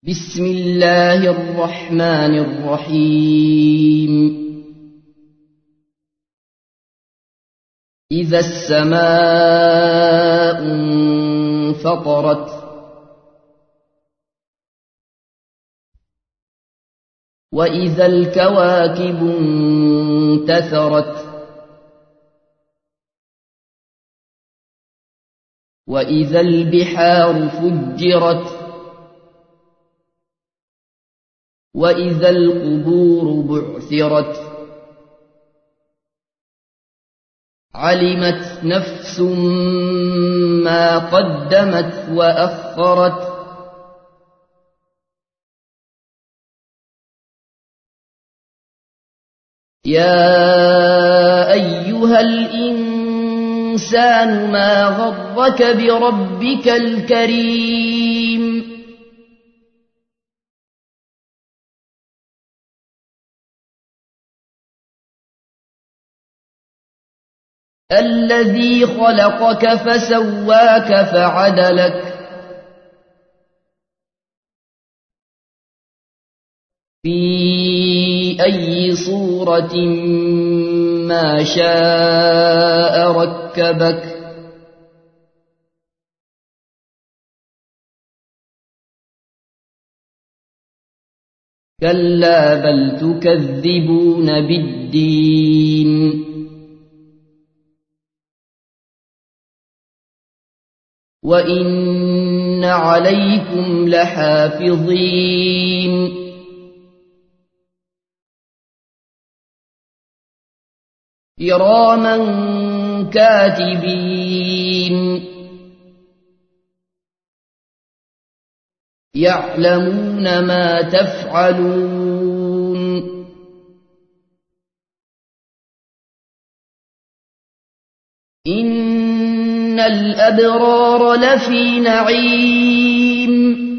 بسم الله الرحمن الرحيم إذا السماء انفطرت وإذا الكواكب انتثرت وإذا البحار فجرت وإذا القبور بعثرت علمت نفس ما قدمت وأخرت يا أيها الإنسان ما غرك بربك الكريم الذي خلقك فسواك فعدلك في أي صورة ما شاء ركبك كلا بل تكذبون بالدين وإن عليكم لحافظين كراما كاتبين يعلمون ما تفعلون إن الأبرار لفي نعيم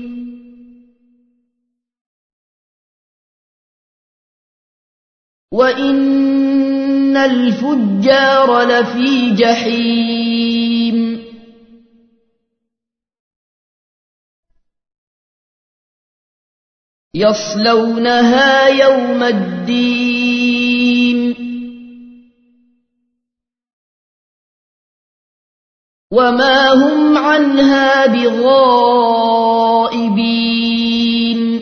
وإن الفجار لفي جحيم يصلونها يوم الدين وما هم عنها بغائبين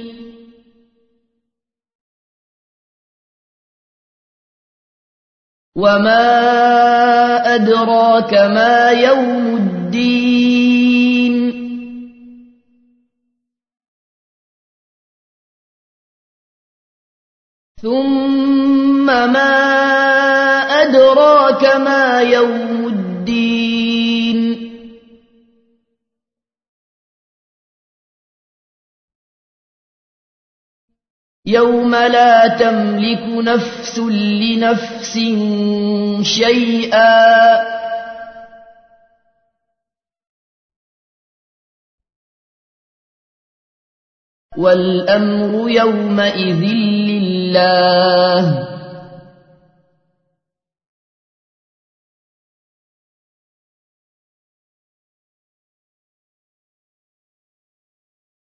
وما أدراك ما يوم الدين ثم ما أدراك ما يوم الدين يوم لا تملك نفس لنفس شيئا والأمر يومئذ لله